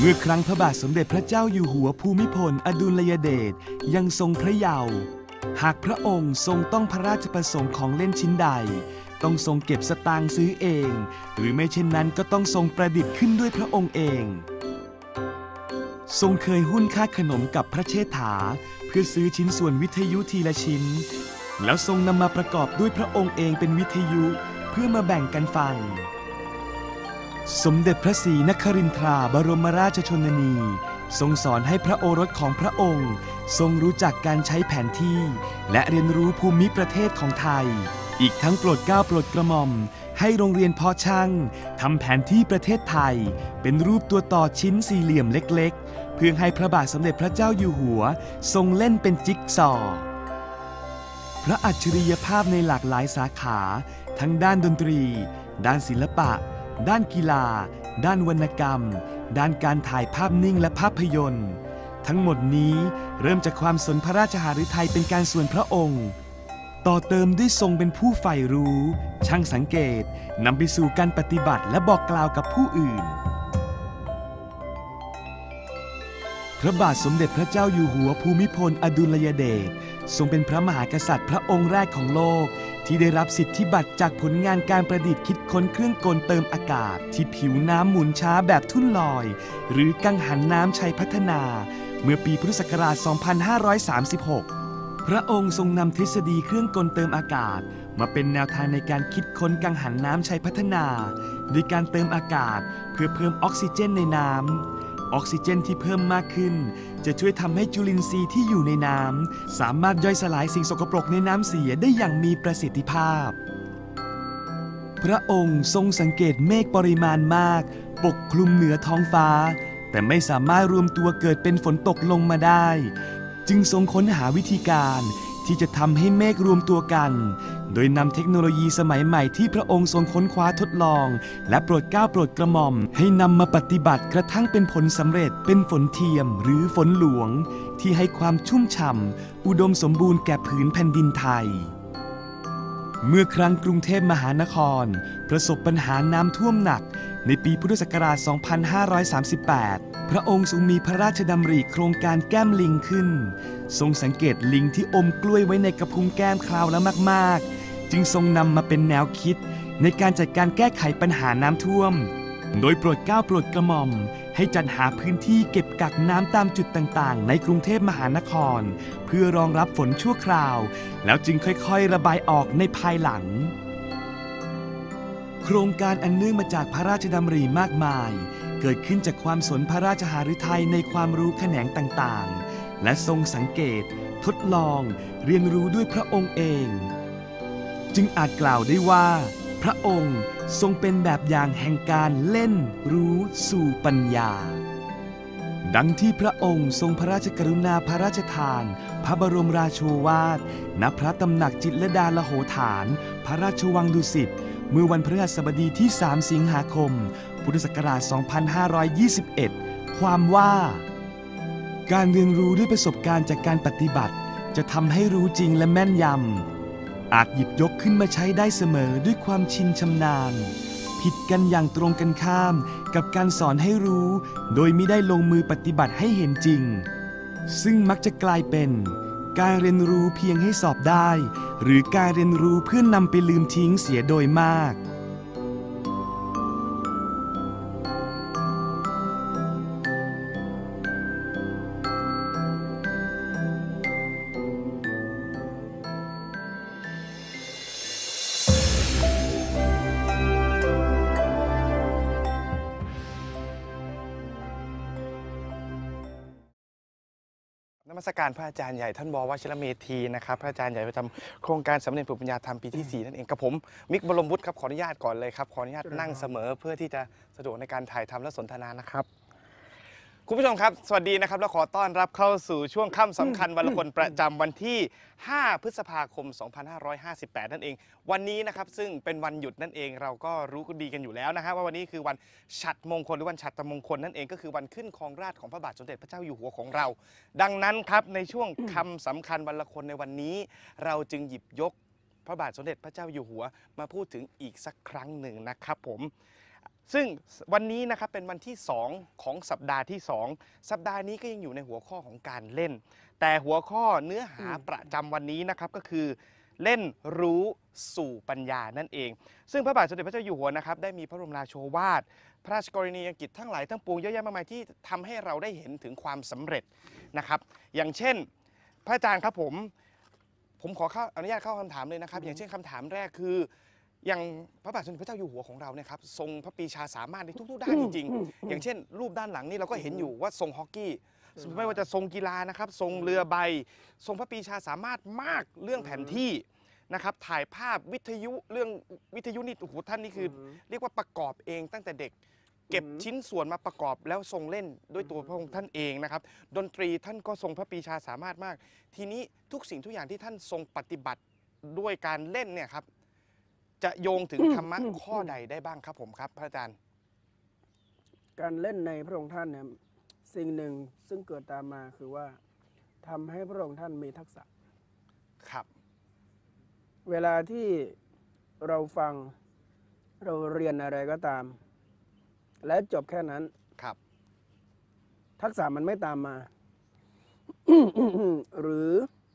มื่อครั้งพระบาทสมเด็จพระเจ้าอยู่หัวภูมิพลอดุลยเดชยังทรงพระเยาว์หากพระองค์ทรงต้องพระราชประสงค์ของเล่นชิ้นใดต้องทรงเก็บสตางค์ซื้อเองหรือไม่เช่นนั้นก็ต้องทรงประดิษฐ์ขึ้นด้วยพระองค์เองทรงเคยหุ้นค่าขนมกับพระเชษฐาเพื่อซื้อชิ้นส่วนวิทยุทีละชิ้นแล้วทรงนำมาประกอบด้วยพระองค์เองเป็นวิทยุเพื่อมาแบ่งกันฟังสมเด็จพระศรีนครินทราบรมราชชนนีทรงสอนให้พระโอรสของพระองค์ทรงรู้จักการใช้แผนที่และเรียนรู้ภูมิประเทศของไทยอีกทั้งโปรดเกล้าโปรดกระหม่อมให้โรงเรียนเพาะช่างทำแผนที่ประเทศไทยเป็นรูปตัวต่อชิ้นสี่เหลี่ยมเล็กๆเพื่อให้พระบาทสมเด็จพระเจ้าอยู่หัวทรงเล่นเป็นจิ๊กซอว์พระอัจฉริยภาพในหลากหลายสาขาทั้งด้านดนตรีด้านศิลปะด้านกีฬาด้านวรรณกรรมด้านการถ่ายภาพนิ่งและภาพยนตร์ทั้งหมดนี้เริ่มจากความสนพระราชหฤทัยเป็นการส่วนพระองค์ต่อเติมด้วยทรงเป็นผู้ใฝ่รู้ช่างสังเกตนำไปสู่การปฏิบัติและบอกกล่าวกับผู้อื่นพระบาทสมเด็จพระเจ้าอยู่หัวภูมิพลอดุลยเดชทรงเป็นพระมหากษัตริย์พระองค์แรกของโลกที่ได้รับสิทธิบัตรจากผลงานการประดิษฐ์คิดค้นเครื่องกลเติมอากาศที่ผิวน้ำหมุนช้าแบบทุ่นลอยหรือกังหันน้ำชัยพัฒนาเมื่อปีพุทธศักราช 2536 พระองค์ทรงนำทฤษฎีเครื่องกลเติมอากาศมาเป็นแนวทางในการคิดค้นกังหันน้ำชัยพัฒนาโดยการเติมอากาศเพื่อเพิ่มออกซิเจนในน้ำออกซิเจนที่เพิ่มมากขึ้นจะช่วยทำให้จุลินทรีย์ที่อยู่ในน้ำสามารถย่อยสลายสิ่งสกปรกในน้ำเสียได้อย่างมีประสิทธิภาพพระองค์ทรงสังเกตเมฆปริมาณมากปกคลุมเหนือท้องฟ้าแต่ไม่สามารถรวมตัวเกิดเป็นฝนตกลงมาได้จึงทรงค้นหาวิธีการที่จะทำให้เมฆรวมตัวกันโดยนำเทคโนโลยีสมัยใหม่ที่พระองค์ทรงค้นคว้าทดลองและโปรดเกล้าโปรดกระหม่อมให้นำมาปฏิบัติกระทั่งเป็นผลสำเร็จเป็นฝนเทียมหรือฝนหลวงที่ให้ความชุ่มฉ่ำอุดมสมบูรณ์แก่ผืนแผ่นดินไทยเมื่อครั้งกรุงเทพมหานครประสบปัญหาน้ำท่วมหนักในปีพุทธศักราช 2538 พระองค์ทรงมีพระราชดำริโครงการแก้มลิงขึ้นทรงสังเกตลิงที่อมกล้วยไว้ในกระพุ้งแก้มคราวละมากๆจึงทรงนำมาเป็นแนวคิดในการจัดการแก้ไขปัญหาน้ำท่วมโดยโปรดเกล้าโปรดกระหม่อมให้จัดหาพื้นที่เก็บกักน้ำตามจุดต่างๆในกรุงเทพมหานครเพื่อรองรับฝนชั่วคราวแล้วจึงค่อยๆระบายออกในภายหลังโครงการอันเนื่องมาจากพระราชดำริมากมายเกิดขึ้นจากความสนพระราชหฤทัยในความรู้แขนงต่างๆและทรงสังเกตทดลองเรียนรู้ด้วยพระองค์เองจึงอาจกล่าวได้ว่าพระองค์ทรงเป็นแบบอย่างแห่งการเล่นรู้สู่ปัญญาดังที่พระองค์ทรงพระราชกรุณาพระราชทานพระบรมราโชวาทณพระตำหนักจิตรลดาลโหฐานพระราชวังดุสิตเมื่อวันพฤหัสบดีที่ 3 สิงหาคม พุทธศักราช 2521 ความว่าการเรียนรู้ด้วยประสบการณ์จากการปฏิบัติจะทำให้รู้จริงและแม่นยำอาจหยิบยกขึ้นมาใช้ได้เสมอด้วยความชินชำนาญผิดกันอย่างตรงกันข้ามกับการสอนให้รู้โดยไม่ได้ลงมือปฏิบัติให้เห็นจริงซึ่งมักจะกลายเป็นการเรียนรู้เพียงให้สอบได้หรือการเรียนรู้เพื่อนำไปลืมทิ้งเสียโดยมากนมัสการพระอาจารย์ใหญ่ท่านบวชิรเมธีนะครับพระอาจารย์ใหญ่ประจำโครงการสำเร็จปริญญาธรรมปีที่ 4นั่นเองกับผมมิกบรมวุฒิครับขออนุญาตก่อนเลยครับขออนุญาตนั่งเสมอเพื่อที่จะสะดวกในการถ่ายทำและสนทนานะครับคุณผู้ชมครับสวัสดีนะครับและขอต้อนรับเข้าสู่ช่วงค่ำสำคัญวันละคนประจำวันที่5พฤษภาคม 2558 นั่นเองวันนี้นะครับซึ่งเป็นวันหยุดนั่นเองเราก็รู้กันดีกันอยู่แล้วนะครับว่าวันนี้คือวันฉัตรมงคลหรือวันฉัตรมงคลนั่นเองก็คือวันขึ้นครองราชย์ของพระบาทสมเด็จพระเจ้าอยู่หัวของเราดังนั้นครับในช่วงคำสำคัญวันละคนในวันนี้เราจึงหยิบยกพระบาทสมเด็จพระเจ้าอยู่หัวมาพูดถึงอีกสักครั้งหนึ่งนะครับผมซึ่งวันนี้นะครับเป็นวันที่ 2 ของสัปดาห์ที่ 2 สัปดาห์นี้ก็ยังอยู่ในหัวข้อของการเล่น แต่หัวข้อเนื้อหาประจำวันนี้นะครับก็คือเล่นรู้สู่ปัญญานั่นเอง ซึ่งพระบาทสมเด็จพระเจ้าอยู่หัวนะครับได้มีพระบรมราโชวาท พระราชกรณียกิจทั้งหลายทั้งปวงเยอะแยะมากมายที่ทำให้เราได้เห็นถึงความสำเร็จนะครับอย่างเช่นพระอาจารย์ครับผมขออนุญาตเข้าคำถามเลยนะครับอย่างเช่นคำถามแรกคืออย่างพระบาทสมเด็จพระเจ้าอยู่หัวของเราเนี่ยครับทรงพระปรีชาสามารถในทุกๆด้านจริงๆอย่างเช่นรูปด้านหลังนี่เราก็เห็นอยู่ว่าทรงฮอกกี้ไม่ว่าจะทรงกีฬานะครับทรงเรือใบทรงพระปรีชาสามารถมากเรื่องแผนที่นะครับถ่ายภาพวิทยุเรื่องวิทยุนี่โอ้โหท่านนี่คือเรียกว่าประกอบเองตั้งแต่เด็กเก็บชิ้นส่วนมาประกอบแล้วทรงเล่นด้วยตัวพระองค์ท่านเองนะครับดนตรีท่านก็ทรงพระปรีชาสามารถมากทีนี้ทุกสิ่งทุกอย่างที่ท่านทรงปฏิบัติด้วยการเล่นเนี่ยครับจะโยงถึงธรรมะข้อใดได้บ้างครับผมครับพระอาจารย์การเล่นในพระองค์ท่านเนี่ยสิ่งหนึ่งซึ่งเกิดตามมาคือว่าทำให้พระองค์ท่านมีทักษะครับเวลาที่เราฟังเราเรียนอะไรก็ตาม และจบแค่นั้นครับทักษะมันไม่ตามมา หรือ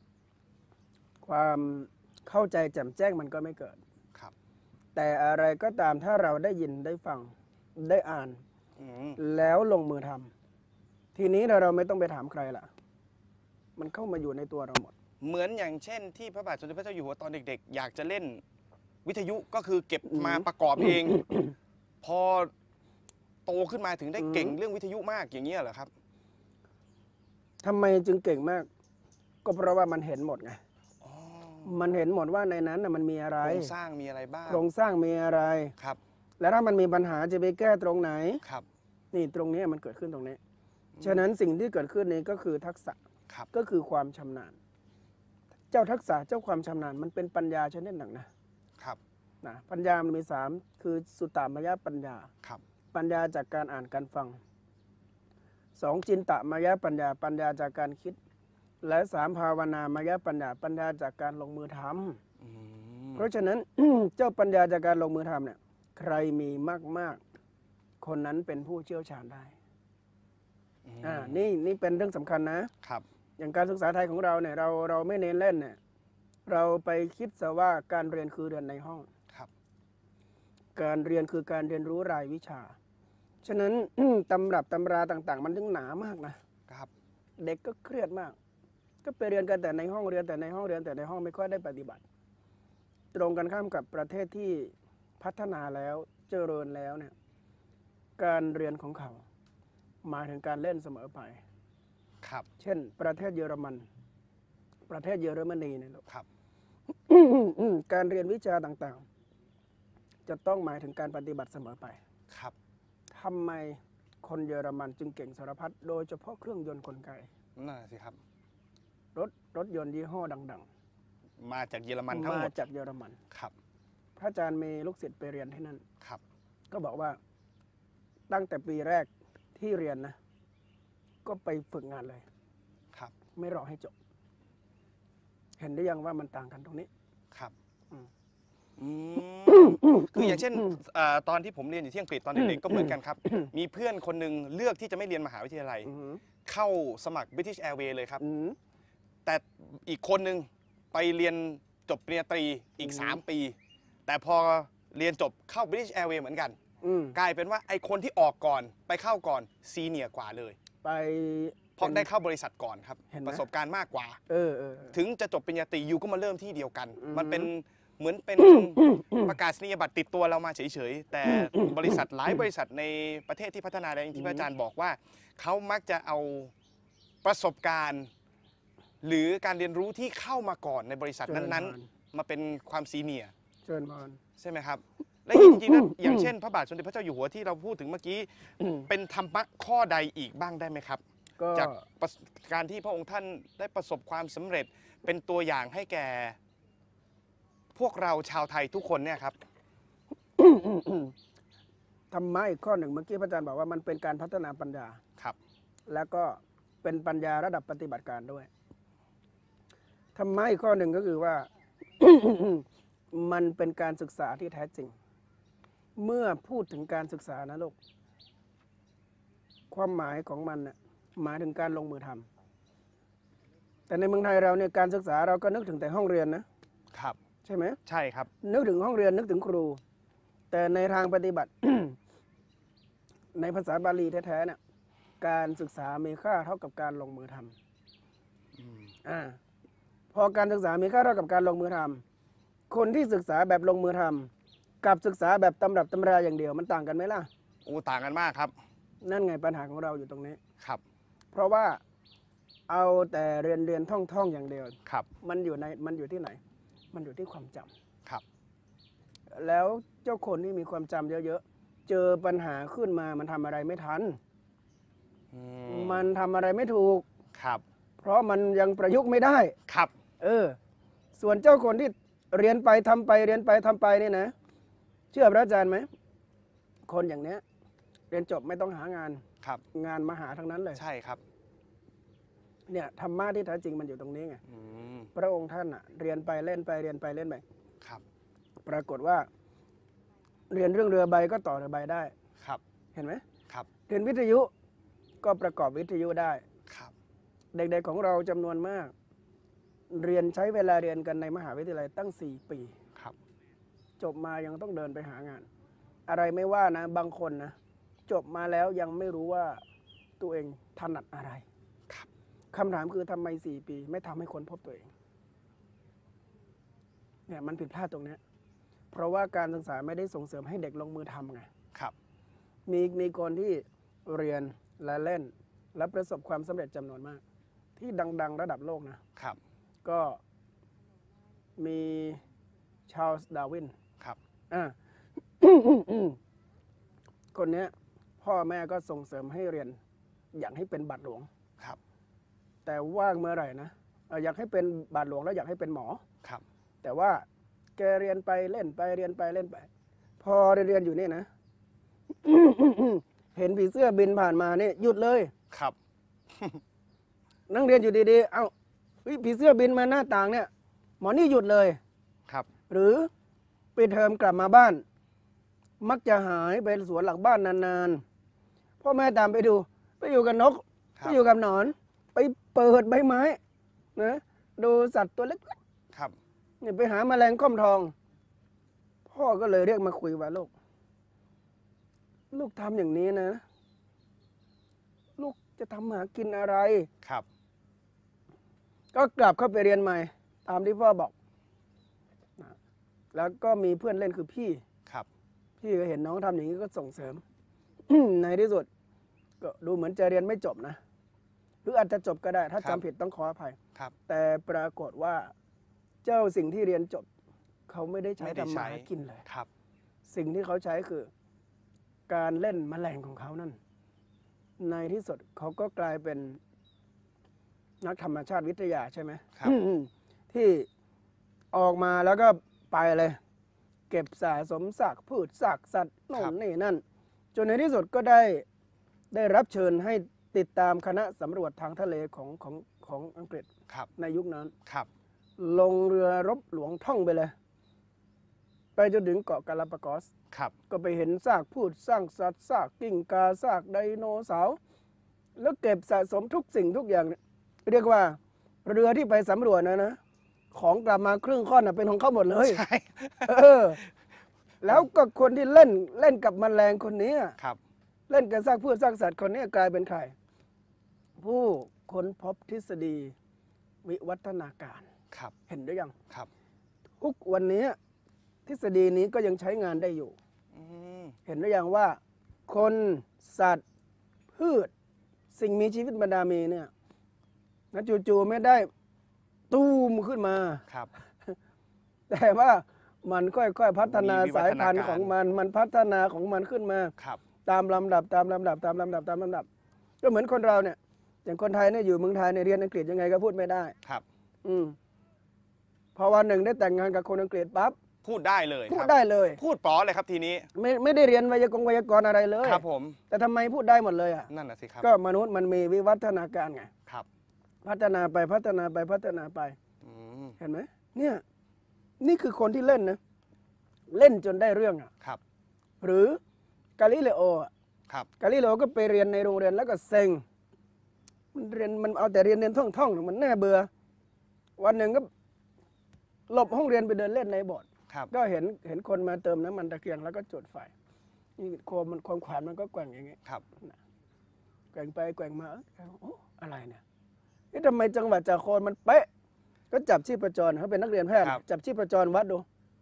ความเข้าใจแจ่มแจ้งมันก็ไม่เกิดครับแต่อะไรก็ตามถ้าเราได้ยินได้ฟังได้อ่านแล้วลงมือทำทีนี้เราไม่ต้องไปถามใครล่ะมันเข้ามาอยู่ในตัวเราหมดเหมือนอย่างเช่นที่พระบาทสมเด็จพระเจ้าอยู่หัวตอนเด็กๆอยากจะเล่นวิทยุก็คือเก็บมาประกอบเอง พอโตขึ้นมาถึงได้เก่งเรื่องวิทยุมากอย่างนี้เหรอครับทำไมจึงเก่งมากก็เพราะว่ามันเห็นหมดไงมันเห็นหมดว่าในนั้นมันมีอะไรโครงสร้างมีอะไรบ้างโครงสร้างมีอะไรครับแล้วถ้ามันมีปัญหาจะไปแก้ตรงไหนครับนี่ตรงนี้มันเกิดขึ้นตรงนี้ฉะนั้นสิ่งที่เกิดขึ้นนี้ก็คือทักษะก็คือความชำนาญเจ้าทักษะเจ้าความชำนาญมันเป็นปัญญาชนิดหนึ่งนะครับปัญญามันมี3คือสุตตมยปัญญาปัญญาจากการอ่านการฟัง2จินตมยปัญญาปัญญาจากการคิดและ3ภาวนามยปัญญาปัญญาจากการลงมือทำเพราะฉะนั้น เจ้าปัญญาจากการลงมือทำเนี่ยใครมีมากๆคนนั้นเป็นผู้เชี่ยวชาญได้นี่เป็นเรื่องสำคัญนะครับอย่างการศึกษาไทยของเราเนี่ยเราไม่เน้นเล่นเนี่ยเราไปคิดซะว่าการเรียนคือเรียนในห้องการเรียนคือการเรียนรู้รายวิชาฉะนั้น ตำรับตำราต่างๆมันถึงหนามากนะครับเด็กก็เครียดมากก็ไปเรียนกันแต่ในห้องเรียนแต่ในห้องเรียนแต่ในห้องไม่ค่อยได้ปฏิบัติตรงกันข้ามกับประเทศที่พัฒนาแล้วเจริญแล้วเนี่ยการเรียนของเขาหมายถึงการเล่นเสมอไปครับเช่นประเทศเยอรมันประเทศเยอรมนีเนี่ยครับการเรียนวิชาต่างๆจะต้องหมายถึงการปฏิบัติเสมอไปครับทำไมคนเยอรมันจึงเก่งสารพัดโดยเฉพาะเครื่องยนต์กลไกนั่นสิครับรถยนต์ยี่ห้อดังๆมาจากเยอรมันทั้งหมดมาจากเยอรมันครับพระอาจารย์มีลูกศิษย์ไปเรียนที่นั่นครับก็บอกว่าตั้งแต่ปีแรกที่เรียนนะก็ไปฝึกงานเลยครับไม่รอให้จบเห็นได้ยังว่ามันต่างกันตรงนี้ครับคืออย่างเช่นตอนที่ผมเรียนอยู่ที่อังกฤษตอนเด็กๆก็เหมือนกันครับมีเพื่อนคนหนึ่งเลือกที่จะไม่เรียนมหาวิทยาลัยเข้าสมัคร British Airways เลยครับแต่อีกคนหนึ่งไปเรียนจบปริญญาตรีอีก3 ปีแต่พอเรียนจบเข้า British Airways เหมือนกันกลายเป็นว่าไอ้คนที่ออกก่อนไปเข้าก่อนซีเนียร์กว่าเลยไปเพราะได้เข้าบริษัทก่อนครับประสบการณ์มากกว่าถึงจะจบปริญญาตรียูก็มาเริ่มที่เดียวกันมันเป็นเหมือนเป็นประกาศนียบัตรติดตัวเรามาเฉยๆแต่บริษัทหลายบริษัทในประเทศที่พัฒนาแล้วอย่างที่พระอาจารย์บอกว่าเขามักจะเอาประสบการณ์หรือการเรียนรู้ที่เข้ามาก่อนในบริษัทนั้นๆมาเป็นความซีเนียร์ใช่ไหมครับและจริงๆนะอย่างเช่นพระบาทสมเด็จพระเจ้าอยู่หัวที่เราพูดถึงเมื่อกี้เป็นธรรมะข้อใดอีกบ้างได้ไหมครับจากการที่พระองค์ท่านได้ประสบความสำเร็จเป็นตัวอย่างให้แก่พวกเราชาวไทยทุกคนเนี่ยครับธรรมะอีกข้อหนึ่งเมื่อกี้พระอาจารย์บอกว่ามันเป็นการพัฒนาปัญญาครับแล้วก็เป็นปัญญาระดับปฏิบัติการด้วยธรรมะอีกข้อหนึ่งก็คือว่า มันเป็นการศึกษาที่แท้จริงเมื่อพูดถึงการศึกษานะลูกความหมายของมันน่ะหมายถึงการลงมือทำแต่ในเมืองไทยเราเนี่ยการศึกษาเราก็นึกถึงแต่ห้องเรียนนะครับ ใช่ไหมใช่ครับนึกถึงห้องเรียนนึกถึงครู แต่ในทางปฏิบัติ ในภาษาบาลีแท้ๆเนี่ยการศึกษามีค่าเท่ากับการลงมือทำพอการศึกษามีค่าเท่ากับการลงมือทำคนที่ศึกษาแบบลงมือทำกับศึกษาแบบตำรับตำราอย่างเดียวมันต่างกันไหมล่ะต่างกันมากครับนั่นไงปัญหาของเราอยู่ตรงนี้ครับเพราะว่าเอาแต่เรียนท่องอย่างเดียวครับมันอยู่ที่ไหน มันอยู่ที่ความจำครับแล้วเจ้าคนที่มีความจำเยอะๆเจอปัญหาขึ้นมามันทำอะไรไม่ทัน มันทำอะไรไม่ถูกครับเพราะมันยังประยุกต์ไม่ได้ครับส่วนเจ้าคนที่เรียนไปทำไปเรียนไปทำไปนี่นะ เชื่อพระอาจารย์ไหมคนอย่างเนี้ยเรียนจบไม่ต้องหางานครับงานมาหาทั้งนั้นเลยใช่ครับเนี่ยธรรมะที่แท้จริงมันอยู่ตรงนี้ไง พระองค์ท่านอะเรียนไปเล่นไปเรียนไปเล่นไปครับปรากฏว่า เรียนเรื่องเรือใบก็ต่อเรือใบได้ครับเห็นไหมครับเรียนวิทยุก็ประกอบวิทยุได้ครับเด็กๆของเราจำนวนมาก เรียนใช้เวลาเรียนกันในมหาวิทยาลัยตั้ง4 ปีครับจบมายังต้องเดินไปหางาน อะไรไม่ว่านะบางคนนะจบมาแล้วยังไม่รู้ว่าตัวเองถนัดอะไรครับคำถามคือทำไม4 ปีไม่ทำให้คนพบตัวเองเนี่ยมันผิดพลาดตรงเนี้ยเพราะว่าการศึกษาไม่ได้ส่งเสริมให้เด็กลงมือทำไงครับมีคนที่เรียนและเล่นและประสบความสำเร็จจำนวนมาก ที่ดังๆระดับโลกนะครับ ก็มีชาร์ลส์ดาร์วินครับคนเนี้ยพ่อแม่ก็ส่งเสริมให้เรียนอยากให้เป็นบาทหลวงครับแต่ว่างเมื่อไหร่นะอยากให้เป็นบาทหลวงแล้วอยากให้เป็นหมอครับแต่ว่าแกเรียนไปเล่นไปเรียนไปเล่นไป พอเรียนอยู่นี่นะ เห็นผีเสื้อบินผ่านมานี่หยุดเลยครับนั่งเรียนอยู่ดีๆ เอ้าผีเสื้อบินมาหน้าต่างเนี่ย หมอนี่หยุดเลยครับหรือปิดเทอมกลับมาบ้าน มักจะหายไปสวนหลังบ้านนานๆพ่อแม่ตามไปดู ไปอยู่กับนกครับไปอยู่กับหนอน ไปเปิดใบไม้นะดูสัตว์ตัวเล็กครับๆเนี่ยไปหาแมลงค่อมทอง พ่อก็เลยเรียกมาคุยว่าลูกทำอย่างนี้นะ ลูกจะทำหากินอะไรครับก็กลับเข้าไปเรียนใหม่ ตามที่พ่อบอกนะแล้วก็มีเพื่อนเล่นคือพี่ครับพี่ก็เห็นน้องทำอย่างนี้ก็ส่งเสริม ในที่สุด ก็ดูเหมือนจะเรียนไม่จบนะ หรืออาจจะจบก็ได้ ถ้าครับจำผิดต้องขออภัยครับแต่ปรากฏว่าเจ้าสิ่งที่เรียนจบ เขาไม่ได้ใช้ไม่ได้ทำมาใช้หากินเลยครับสิ่งที่เขาใช้คือ การเล่นแมลงของเขานั่น ในที่สุดเขาก็กลายเป็นนักธรรมชาติวิทยาใช่ไหมครับที่ออกมาแล้วก็ไปเลย เก็บสะสมซากพืชซากสัตว์โน่นนี่นั่น จนในที่สุดก็ได้รับเชิญให้ติดตามคณะสำรวจทางทะเลของอังกฤษครับในยุคนั้นครับลงเรือรบหลวงท่องไปเลย ไปจนถึงเกาะกาลาปากอสครับก็ไปเห็นซากพืชซากสัตว์ซากกิ้งกาซากไดโนเสาร์แล้วเก็บสะสมทุกสิ่งทุกอย่าง เรียกว่าเรือที่ไปสำรวจนะของกลับมาครึ่งค่อนเป็นของเขาหมดเลยใช่แล้วก็คนที่เล่นกับแมลงคนนี้ครับเล่นกับซากพืชซากสัตว์คนนี้กลายเป็นใคร ผู้ค้นพบทฤษฎีวิวัฒนาการครับเห็นหรือยังครับทุกวันนี้ทฤษฎีนี้ก็ยังใช้งานได้อยู่ เห็นหรือยังว่า คนสัตว์พืช สิ่งมีชีวิตบรรดามีเนี่ยนะจู่ๆไม่ได้ตูมขึ้นมาครับแต่ว่ามันค่อยๆพัฒนามีวิวัสายฒนาพันธุ์การของมันพัฒนาของมันขึ้นมาครับตามลำดับก็เหมือนคนเราเนี่ย อย่างคนไทยเนี่ยอยู่เมืองไทยเนี่ยเรียนอังกฤษยังไงก็พูดไม่ได้ครับพอวันหนึ่งได้แต่งงานกับคนอังกฤษปั๊บพูดได้เลยพูคดรับได้เลยพูดป๋อเลยครับทีนี้ไม่ได้เรียนไวยากรณ์อะไรเลยครับผมแต่ทำไมพูดได้หมดเลยอ่ะนั่นน่ะสิครับก็มนุษย์มันมีวิวัฒนาการไงครับพัฒนาไปพัฒนาไปพัฒนาไปอืมเห็นไหมเนี่ยนี่คือคนที่เล่นนะ เล่นจนได้เรื่องอ่ะครับหรือกาลิเลโอครับกาลิเลโอก็ไปเรียนในโรงเรียนแล้วก็เซ็งมันเรียนมันเอาแต่เรียนท่องมันน่าเบื่อวันหนึ่งก็หลบห้องเรียนไปเดินเล่นในโบสถ์ก็เห็นคนมาเติมน้ำมันตะเกียงแล้วก็จุดไฟนี่โคมมันความขวานมันก็แกว่งอย่างเงี้ยแกว่งไปแกว่งมาโอ้อะไรเนี่ยนี่ทำไมจังหวะจากโคนมันเป๊ะก็จับชีพจรเขาเป็นนักเรียนแพทย์จับชีพจรวัดดู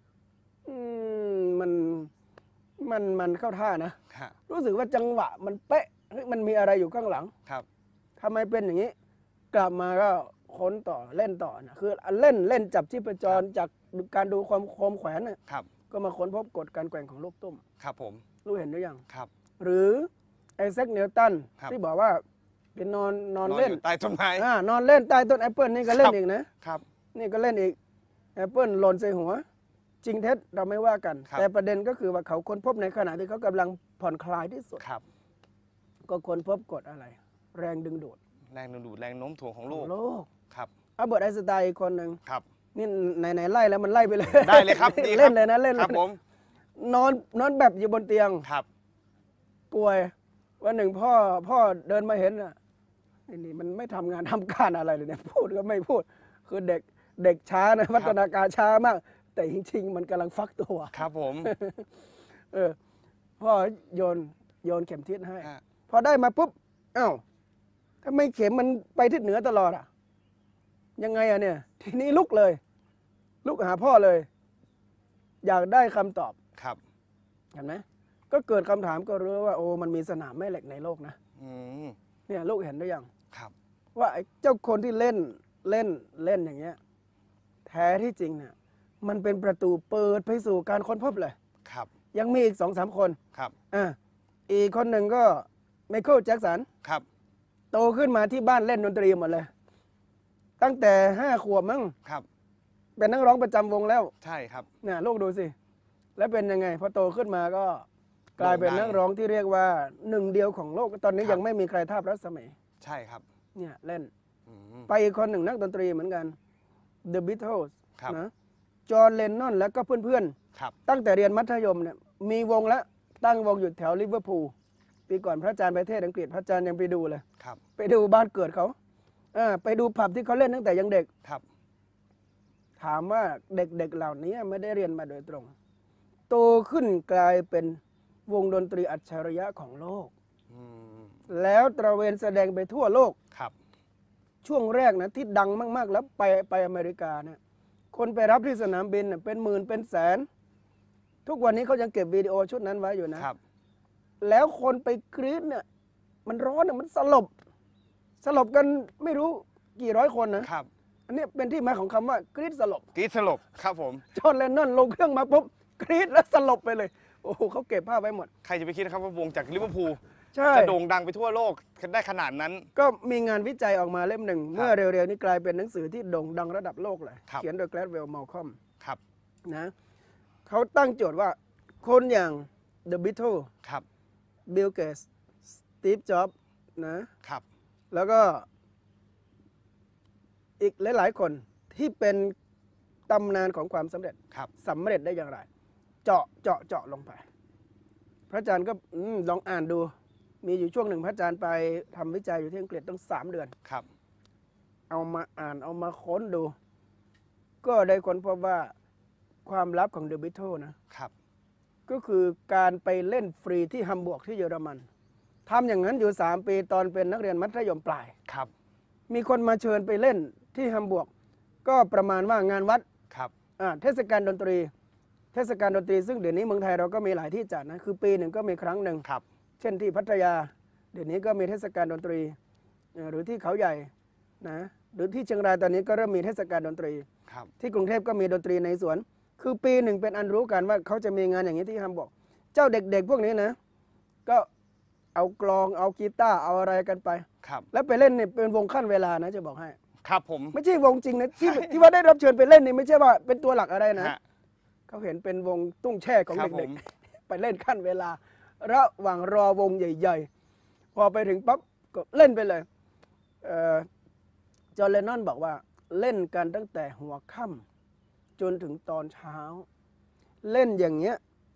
มันเข้าท่านะรู้สึกว่าจังหวะมันเป๊ะมันมีอะไรอยู่ข้างหลังทำไมเป็นอย่างนี้กลับมาก็ค้นต่อเล่นต่อนะคือเล่นจับชีพจรจากการดูความโคมแขวนน่ะก็มาค้นพบกฎการแกว่งของลูกตุ้มครับผมรู้เห็นหรือยังครับหรือไอแซคนิวตันที่บอกว่าเป็นนอนเล่นใต้ต้นไม้นอนเล่นใต้ต้นแอปเปิลนี่ก็เล่นอีกนะครับนี่ก็เล่นอีกแอปเปิลหล่นใส่หัวจริงเท็จเราไม่ว่ากันแต่ประเด็นก็คือว่าเขาค้นพบในขณะที่เขากำลังผ่อนคลายที่สุดก็ค้นพบกฎอะไรแรงดึงดูดแรงโน้มถ่วงของโลกครับอัลเบิร์ตไอน์สไตน์อีกคนหนึ่งนี่ไหนไล่แล้วมันไล่ไปเลยได้เลยครับเล่นเลยนะเล่นครับผมนอนแบบอยู่บนเตียงครับป่วยวันหนึ่งพ่อเดินมาเห็นอ่ะนี่มันไม่ทำงานทำการอะไรเลยเนี่ยพูดก็ไม่พูดคือเด็กช้านะพัฒนาการช้ามากแต่จริงๆมันกำลังฟักตัวครับผมพ่อโยนเข็มทิศให้พอได้มาปุ๊บอ้าวทำไมเข็มมันไปทิศเหนือตลอดอ่ะยังไงอะเนี่ยทีนี้ลุกหาพ่อเลยอยากได้คำตอบครับเห็นไหมก็เกิดคำถามก็รู้ว่าโอ้มันมีสนามแม่เหล็กในโลกนะเนี่ยลูกเห็นหรือยังครับว่าไอ้เจ้าคนที่เล่นอย่างเงี้ยแท้ที่จริงเนี่ยมันเป็นประตูเปิดไปสู่การค้นพบเลยครับยังมีอีก 2-3 คนครับอีกคนหนึ่งก็ไมเคิลแจ็คสันครับโตขึ้นมาที่บ้านเล่นดนตรีหมดเลยตั้งแต่5 ขวบมั้งครับเป็นนักร้องประจำวงแล้วใช่ครับเนี่ยลูกดูสิแล้วเป็นยังไงพอโตขึ้นมาก็กลายเป็นนักร้องที่เรียกว่าหนึ่งเดียวของโลกตอนนี้ยังไม่มีใครทาบรัศมีใช่ครับเนี่ยเล่นไปอีกคนหนึ่งนักดนตรีเหมือนกัน The Beatles นะจอห์น เลนนอนแล้วก็เพื่อนๆตั้งแต่เรียนมัธยมเนี่ยมีวงแล้วตั้งวงอยู่แถวลิเวอร์พูลปีก่อนพระอาจารย์ไปเทศอังกฤษพระอาจารย์ยังไปดูเลยไปดูบ้านเกิดเขาไปดูผับที่เขาเล่นตั้งแต่ยังเด็กถามว่าเด็กๆเหล่านี้ไม่ได้เรียนมาโดยตรงโตขึ้นกลายเป็นวงดนตรีอัจฉริยะของโลกแล้วตระเวนแสดงไปทั่วโลกช่วงแรกนะที่ดังมากๆแล้วไปอเมริกาเนี่ยคนไปรับที่สนามบินเป็นหมื่นเป็นแสนทุกวันนี้เขายังเก็บวิดีโอชุดนั้นไว้อยู่นะแล้วคนไปกรี๊ดเนี่ยมันร้อนมันสลบกันไม่รู้กี่ร้อยคนนะครับอันนี้เป็นที่มาของคำว่ากรี๊ดสลบครับผมจอห์น เลนนอนลงเครื่องมาปุ๊บกรี๊ดแล้วสลบไปเลยโอ้โหเขาเก็บภาพไว้หมดใครจะไปคิดนะครับว่าวงจากลิเวอร์พูลจะโด่งดังไปทั่วโลกได้ขนาดนั้นก็มีงานวิจัยออกมาเล่มหนึ่งเมื่อเร็วๆนี้กลายเป็นหนังสือที่โด่งดังระดับโลกเลยเขียนโดยแกลดเวลล์ มัลคอมนะเขาตั้งโจทย์ว่าคนอย่าง The Beatles บิล เกตส์ สตีฟ จ็อบส์นะครับแล้วก็อีกหลายๆคนที่เป็นตำนานของความสำเร็จได้อย่างไรเจาะลงไปพระอาจารย์ก็ลองอ่านดูมีอยู่ช่วงหนึ่งพระอาจารย์ไปทำวิจัยอยู่ที่อังกฤษตั้ง3 เดือนเอามาอ่านเอามาค้นดูก็ได้ค้นพบว่าความลับของ The Beatles นะครับก็คือการไปเล่นฟรีที่ฮัมบูร์กที่เยอรมันทำอย่างนั้นอยู่3 ปีตอนเป็นนักเรียนมัธยมปลายมีคนมาเชิญไปเล่นที่ฮัมบูร์กก็ประมาณว่างานวัดเทศกาลดนตรีซึ่งเดี๋ยวนี้เมืองไทยเราก็มีหลายที่จัดนะคือปีหนึ่งก็มีครั้งหนึ่งเช่นที่พัทยาเดี๋ยวนี้ก็มีเทศกาลดนตรีหรือที่เขาใหญ่นะหรือที่เชียงรายตอนนี้ก็เริ่มมีเทศกาลดนตรีที่กรุงเทพก็มีดนตรีในสวนคือปีหนึ่งเป็นอันรู้กันว่าเขาจะมีงานอย่างนี้ที่ฮัมบูร์กเจ้าเด็กๆพวกนี้นะก็เอากลองเอากีตาร์เอาอะไรกันไปแล้วไปเล่นเนี่ยเป็นวงขั้นเวลานะจะบอกให้ครับผมไม่ใช่วงจริงนะที่ว่าได้รับเชิญไปเล่นนี่ไม่ใช่ว่าเป็นตัวหลักอะไรนะเขาเห็นเป็นวงตุ้งแช่ของเด็กๆไปเล่นขั้นเวลาระหว่างรอวงใหญ่ๆพอไปถึงปั๊บก็เล่นไปเลยจอห์น เลนนอนบอกว่าเล่นกันตั้งแต่หัวค่ำจนถึงตอนเช้าเล่นอย่างเงี้ย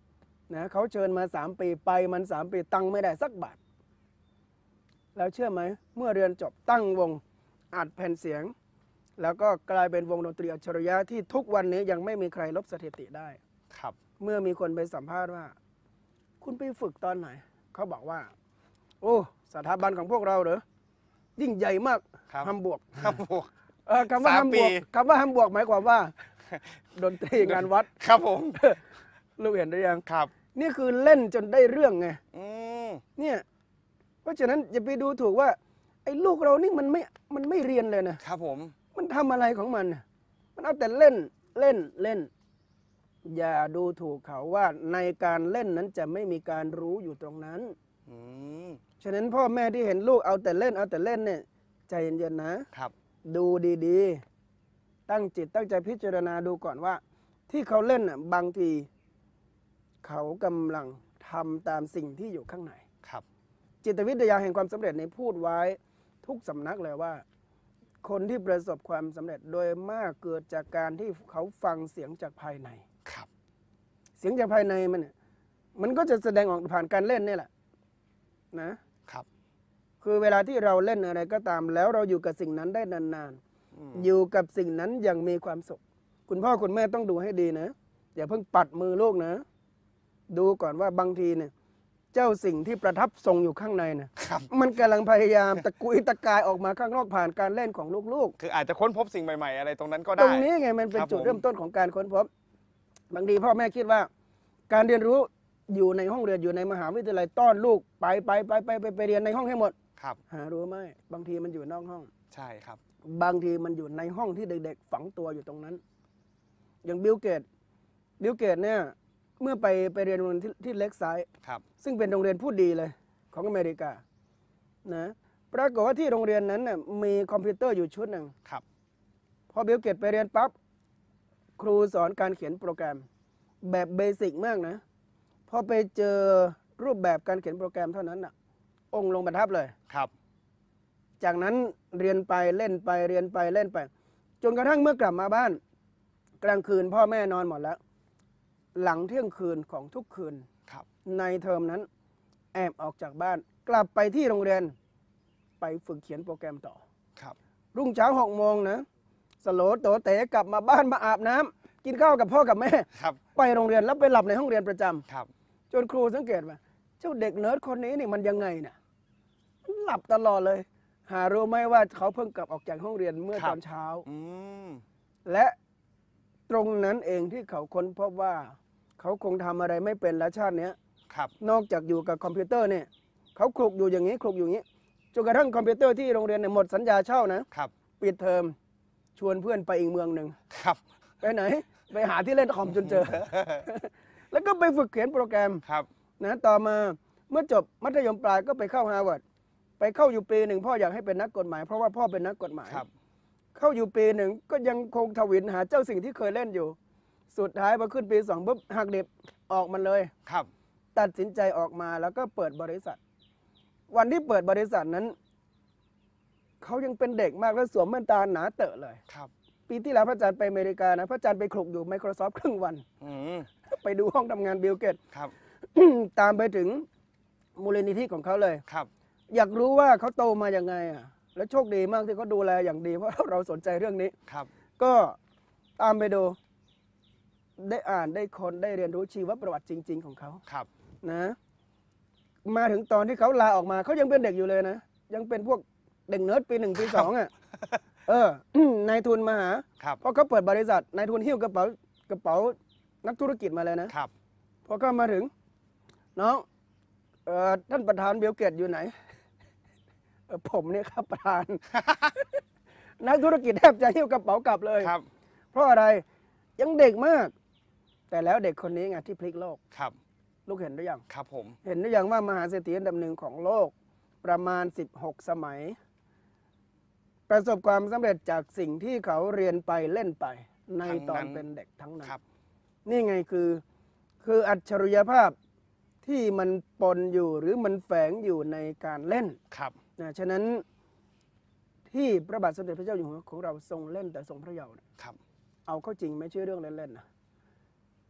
นะเขาเชิญมา3 ปีไปมัน3 ปีตังค์ไม่ได้สักบาทแล้วเชื่อไหมเมื่อเรียนจบตั้งวงอัดแผ่นเสียงแล้วก็กลายเป็นวงดนตรีอัจฉริยะที่ทุกวันนี้ยังไม่มีใครลบสถิติได้ครับเมื่อมีคนไปสัมภาษณ์ว่าคุณไปฝึกตอนไหนเขาบอกว่าโอ้สถาบันของพวกเราเหรอยิ่งใหญ่มากฮัมบวกคำว่าฮัมบวกหมายความว่าดนตรีงานวัดครับผมลูกเห็นหรือยังครับนี่คือเล่นจนได้เรื่องไงเนี่ยเพราะฉะนั้นอย่าไปดูถูกว่าไอ้ลูกเรานี่มันไม่เรียนเลยนะครับผมมันทำอะไรของมันเอาแต่เล่นเล่นเล่นอย่าดูถูกเขาว่าในการเล่นนั้นจะไม่มีการรู้อยู่ตรงนั้นฉะนั้นพ่อแม่ที่เห็นลูกเอาแต่เล่นเนี่ยใจเย็นๆนะครับดูดีๆตั้งจิตตั้งใจพิจารณาดูก่อนว่าที่เขาเล่นน่ะบางทีเขากำลังทำตามสิ่งที่อยู่ข้างในครับจิตวิทยาแห่งความสำเร็จในพูดไว้ทุกสำนักเลยว่าคนที่ประสบความสำเร็จโดยมากเกิดจากการที่เขาฟังเสียงจากภายในครับเสียงจากภายในมันก็จะแสดงออกผ่านการเล่นนี่แหละนะครับคือเวลาที่เราเล่นอะไรก็ตามแล้วเราอยู่กับสิ่งนั้นได้นานๆอยู่กับสิ่งนั้นอย่างมีความสุขคุณพ่อคุณแม่ต้องดูให้ดีนะอย่าเพิ่งปัดมือลูกนะดูก่อนว่าบางทีเนี่ยเจ้าสิ่งที่ประทับทรงอยู่ข้างในเนี่ยมันกำลังพยายามตะกุยตะกายออกมาข้างนอกผ่านการเล่นของลูกๆคืออาจจะค้นพบสิ่งใหม่ๆอะไรตรงนั้นก็ได้ตรงนี้ไงมันเป็นจุดเริ่มต้นของการค้นพบบางทีพ่อแม่คิดว่าการเรียนรู้อยู่ในห้องเรียนอยู่ในมหาวิทยาลัยต้อนลูกไปเรียนในห้องให้หมดหารู้ไหมบางทีมันอยู่นอกห้องใช่ครับบางทีมันอยู่ในห้องที่เด็กๆฝังตัวอยู่ตรงนั้นอย่างบิลเกตเนี่ยเมื่อไปเรียนโรงเรียนที่เล็กไซด์ซึ่งเป็นโรงเรียนผู้ดีเลยของอเมริกานะปรากฏว่าที่โรงเรียนนั้นน่ะมีคอมพิวเตอร์อยู่ชุดหนึ่งพอบิลเกตไปเรียนปั๊บครูสอนการเขียนโปรแกรมแบบเบสิกมากนะพอไปเจอรูปแบบการเขียนโปรแกรมเท่านั้นน่ะองค์ลงประทับเลยจากนั้นเรียนไปเล่นไปเรียนไปเล่นไปจนกระทั่งเมื่อกลับมาบ้านกลางคืนพ่อแม่นอนหมดแล้วหลังเที่ยงคืนของทุกคืนในเทอมนั้นแอบออกจากบ้านกลับไปที่โรงเรียนไปฝึกเขียนโปรแกรมต่อรุ่งเช้า6 โมงนะสโลโตเต๋กลับมาบ้านมาอาบน้ำกินข้าวกับพ่อกับแม่ไปโรงเรียนแล้วไปหลับในห้องเรียนประจำจนครูสังเกตว่าเจ้าเด็กเนิร์ดคนนี้นี่มันยังไงเนี่ยหลับตลอดเลยหารู้ไหมว่าเขาเพิ่งกลับออกจากห้องเรียนเมื่อตอนเช้าและตรงนั้นเองที่เขาค้นพบว่าเขาคงทำอะไรไม่เป็นแล้วชาตินี้นอกจากอยู่กับคอมพิวเตอร์เนี่ยเขาคลุกอยู่อย่างนี้จนกระทั่งคอมพิวเตอร์ที่โรงเรียนเนี่ยหมดสัญญาเช่านะปิดเทอมชวนเพื่อนไปอีกเมืองหนึ่งไปไหนไปหาที่เล่นคอมจนเจอ แล้วก็ไปฝึกเขียนโปรแกรมนะต่อมาเมื่อจบมัธยมปลายก็ไปเข้าฮาร์วาร์ดไปเข้าอยู่ปี 1พ่ออยากให้เป็นนักกฎหมายเพราะว่าพ่อเป็นนักกฎหมายเข้าอยู่ปี 1ก็ยังคงทวินหาเจ้าสิ่งที่เคยเล่นอยู่สุดท้ายพอขึ้นปี 2ปุ๊บหักดิบออกมันเลยตัดสินใจออกมาแล้วก็เปิดบริษัทวันที่เปิดบริษัทนั้นเขายังเป็นเด็กมากแล้วสวมแว่นตาหนาเตอะเลยปีที่แล้วพระอาจารย์ไปอเมริกานะพระอาจารย์ไปคลุกอยู่ Microsoft ครึ่งวันไปดูห้องทำงานบิลเกตตามไปถึงมูลนิธิของเขาเลยอยากรู้ว่าเขาโตมาอย่างไงแล้วโชคดีมากที่เขาดูแลอย่างดีเพราะเราสนใจเรื่องนี้ก็ตามไปดูได้อ่านได้ค้นได้เรียนรู้ชีวประวัติจริงๆของเขานะมาถึงตอนที่เขาลาออกมาเขายังเป็นเด็กอยู่เลยนะยังเป็นพวกเด็กเนิร์ดปี 1 ปี 2นายทุนมาหาเพราะเขาเปิดบริษัทนายทุนหิ้วกระเป๋านักธุรกิจมาเลยนะพอเขามาถึงน้องท่านประธานบิลเกตอยู่ไหนผมเนี่ยครับประธาน นักธุรกิจแทบจะหิ้วกระเป๋ากลับเลยเพราะอะไรยังเด็กมากแต่แล้วเด็กคนนี้ไงที่พลิกโลกลูกเห็นหรือยังครับผมเห็นหรือยังว่ามหาเศรษฐีอันดับ 1ของโลกประมาณ16 สมัยประสบความสำเร็จจากสิ่งที่เขาเรียนไปเล่นไปในตอนเป็นเด็กทั้งนั้นนี่ไงคืออัจฉริยภาพที่มันปนอยู่หรือมันแฝงอยู่ในการเล่นฉะนั้นที่พระบาทสมเด็จพระเจ้าอยู่หัวของเราทรงเล่นแต่ทรงพระเยาว์เอาเข้าจริงไม่ใช่เรื่องเล่นๆนะ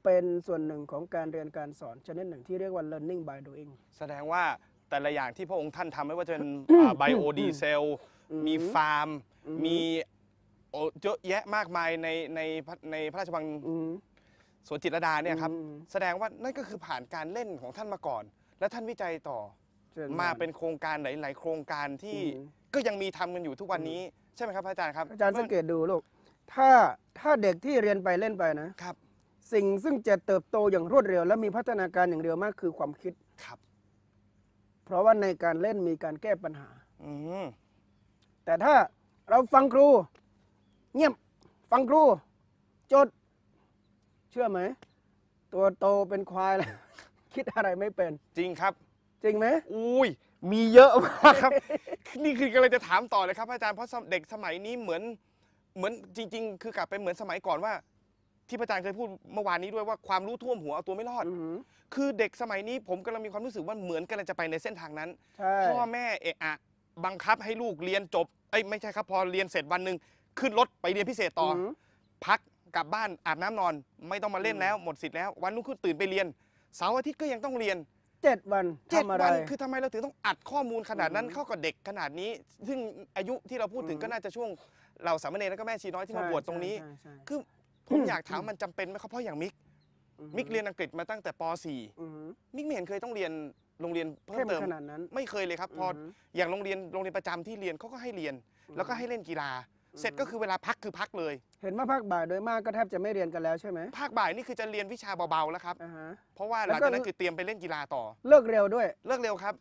เป็นส่วนหนึ่งของการเรียนการสอนชนิดหนึ่งที่เรียกว่า learning by doing แสดงว่าแต่ละอย่างที่พระองค์ท่านทำไม่ว่าจะเป็นไบโอดีเซลมีฟาร์มมีเยอะแยะมากมายในพระราชวังสวนจิตรลดาเนี่ยครับแสดงว่านั่นก็คือผ่านการเล่นของท่านมาก่อน และท่านวิจัยต่อมาเป็นโครงการหลายๆโครงการที่ก็ยังมีทำกันอยู่ทุกวันนี้ใช่ไหมครับอาจารย์ครับอาจารย์สังเกตดูลูกถ้าเด็กที่เรียนไปเล่นไปนะครับสิ่งซึ่งจะเติบโตอย่างรวดเร็วและมีพัฒนาการอย่างเร็วมากคือความคิดครับเพราะว่าในการเล่นมีการแก้ปัญหาแต่ถ้าเราฟังครูเงียบฟังครูจดเชื่อไหมตัวโตเป็นควายแล้วคิดอะไรไม่เป็นจริงครับจริงไหมอุ้ยมีเยอะมากครับ นี่คือกำลังจะถามต่อเลยครับอาจารย์เพราะเด็กสมัยนี้เหมือนจริงๆคือกลับไปเหมือนสมัยก่อนว่าที่อาจารย์เคยพูดเมื่อวานนี้ด้วยว่าความรู้ท่วมหัวเอาตัวไม่รอดคือเด็กสมัยนี้ผมกำลังมีความรู้สึกว่าเหมือนกำลังจะไปในเส้นทางนั้นพ่อแม่บังคับให้ลูกเรียนจบไม่ใช่ครับพอเรียนเสร็จวันหนึ่งขึ้นรถไปเรียนพิเศษต่อพักกลับบ้านอาบน้ำนอนไม่ต้องมาเล่นแล้วหมดสิทธิ์แล้ววันรุ่งขึ้นตื่นไปเรียนเสาร์อาทิตย์ก็ยังต้องเรียน 7 วัน 7 วันคือทำไมเราถึงต้องอัดข้อมูลขนาดนั้นเข้ากับเด็กขนาดนี้ซึ่งอายุที่เราพูดถึงก็น่าจะช่วงเราสามเณรแล้วก็แม่ชีน้อยที่มาบวชตรงนี้คือผมอยากถามมันจำเป็นไหมครับเพราะอย่างมิกเรียนอังกฤษมาตั้งแต่ป .4 มิกไม่เห็นเคยต้องเรียนโรงเรียนเพิ่มเติมไม่เคยเลยครับพออย่างโรงเรียนประจำที่เรียนเขาก็ให้เรียนแล้วก็ให้เล่นกีฬาเสร็จก็คือเวลาพักคือพักเลยเห็นว่าภาคบ่ายโดยมากก็แทบจะไม่เรียนกันแล้วใช่ไหมภาคบ่ายนี่คือจะเรียนวิชาเบาๆแล้วครับเพราะว่าหลังจากนั้นคือเตรียมไปเล่นกีฬาต่อเลิกเร็วด้วยเลิกเร็วครับ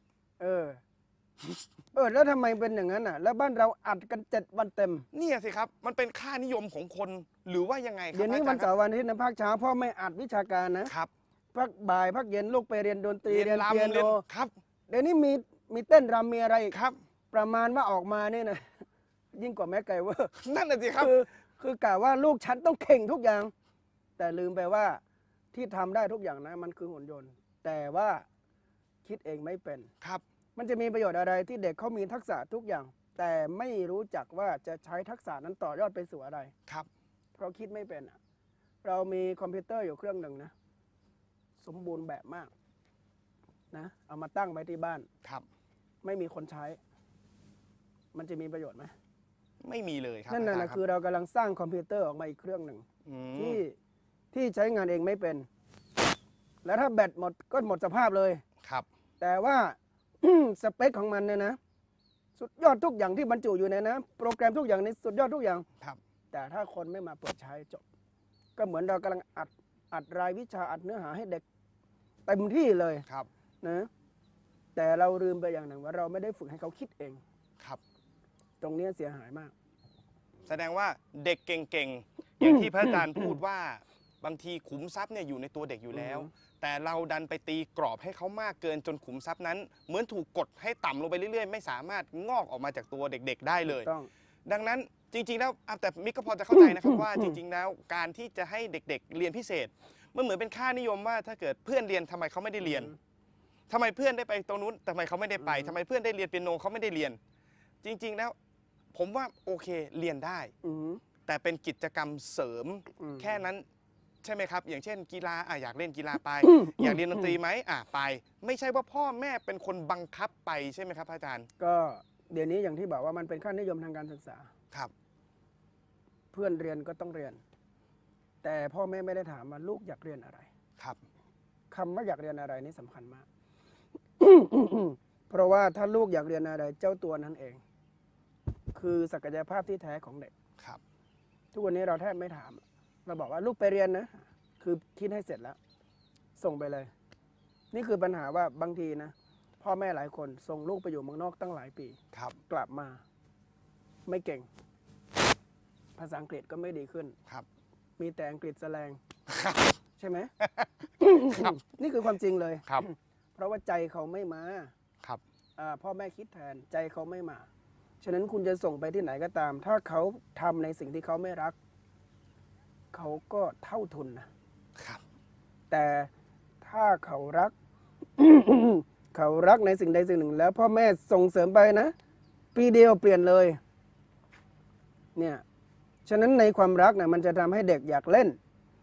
แล้วทำไมเป็นอย่างนั้นอ่ะแล้วบ้านเราอัดกัน7 วันเต็มนี่สิครับมันเป็นค่านิยมของคนหรือว่ายังไงครับเดี๋ยวนี้วันเสาร์วันอาทิตย์นะภาคเช้าพ่อไม่อัดวิชาการนะครับภาคบ่ายภาคเย็นลูกไปเรียนดนตรีเรียนเปียโนครับเดี๋ยวนี้มีเต้นรำมีอะไรครับประมาณว่าออกมาเนี่ยนะยิ่งกว่าแม่ไก่เวอร์นั่นน่ะสิครับคือกะว่าลูกฉันต้องเข่งทุกอย่าง แต่ลืมไปว่าที่ทำได้ทุกอย่างนะมันคือหุ่นยนต์แต่ว่าคิดเองไม่เป็นครับมันจะมีประโยชน์อะไรที่เด็กเขามีทักษะทุกอย่างแต่ไม่รู้จักว่าจะใช้ทักษะนั้นต่อยอดไปสู่อะไรครับเพราะคิดไม่เป็นเรามีคอมพิวเตอร์อยู่เครื่องหนึ่งนะสมบูรณ์แบบมากนะเอามาตั้งไว้ที่บ้านครับไม่มีคนใช้มันจะมีประโยชน์ไหมไม่มีเลยครับนั่นน่ะคือเรากำลังสร้างคอมพิวเตอร์ออกมาอีกเครื่องหนึ่งที่ใช้งานเองไม่เป็นแล้วถ้าแบตหมดก็หมดสภาพเลยครับแต่ว่าสเปคของมันเนี่ยนะสุดยอดทุกอย่างที่บรรจุอยู่ในนะโปรแกรมทุกอย่างในสุดยอดทุกอย่างครับแต่ถ้าคนไม่มาเปิดใช้จบก็เหมือนเรากำลังอัดรายวิชาอัดเนื้อหาให้เด็กเต็มที่เลยครับนะแต่เราลืมไปอย่างหนึ่งว่าเราไม่ได้ฝึกให้เขาคิดเองครับตรงนี้เสียหายมากแสดงว่าเด็กเก่งๆอย่างที่พระอาจารย์พูดว่าบางทีขุมทรัพย์เนี่ยอยู่ในตัวเด็กอยู่แล้วแต่เราดันไปตีกรอบให้เขามากเกินจนขุมทรัพย์นั้นเหมือนถูกกดให้ต่ำลงไปเรื่อยๆไม่สามารถงอกออกมาจากตัวเด็กๆได้เลยดังนั้นจริงๆแล้วแต่มิกก็พอจะเข้าใจนะครับว่าจริงๆแล้วการที่จะให้เด็กๆเรียนพิเศษมันเหมือนเป็นค่านิยมว่าถ้าเกิดเพื่อนเรียนทำไมเขาไม่ได้เรียนทำไมเพื่อนได้ไปตรงนู้นทำไมเขาไม่ได้ไปทำไมเพื่อนได้เรียนเปียโนเขาไม่ได้เรียนจริงๆแล้วผมว่าโอเคเรียนได้แต่เป็นกิจกรรมเสริมแค่นั้นใช่ไหมครับอย่างเช่นกีฬาอยากเล่นกีฬาไปอยากเรียนดนตรีไหมไปไม่ใช่ว่าพ่อแม่เป็นคนบังคับไปใช่ไหมครับอาจารย์ก็เดี๋ยวนี้อย่างที่บอกว่ามันเป็นค่านิยมทางการศึกษาครับเพื่อนเรียนก็ต้องเรียนแต่พ่อแม่ไม่ได้ถามว่าลูกอยากเรียนอะไรครับคำว่าอยากเรียนอะไรนี่สำคัญมาก เพราะว่าถ้าลูกอยากเรียนอะไรเจ้าตัวนั้นเองคือศักยภาพที่แท้ของเด็กครับทุกวันนี้เราแทบไม่ถามเราบอกว่าลูกไปเรียนนะคือคิดให้เสร็จแล้วส่งไปเลยนี่คือปัญหาว่าบางทีนะพ่อแม่หลายคนส่งลูกไปอยู่เมืองนอกตั้งหลายปีครับกลับมาไม่เก่งภาษาอังกฤษก็ไม่ดีขึ้นครับมีแต่อังกฤษแสลงใช่ไหม นี่คือความจริงเลยครับเพราะว่าใจเขาไม่มาครับพ่อแม่คิดแทนใจเขาไม่มาฉะนั้นคุณจะส่งไปที่ไหนก็ตามถ้าเขาทำในสิ่งที่เขาไม่รักเขาก็เท่าทุนนะครับแต่ถ้าเขารัก เขารักในสิ่งใดสิ่งหนึ่งแล้วพ่อแม่ส่งเสริมไปนะปีเดียวเปลี่ยนเลยเนี่ยฉะนั้นในความรักนะมันจะทำให้เด็กอยากเล่น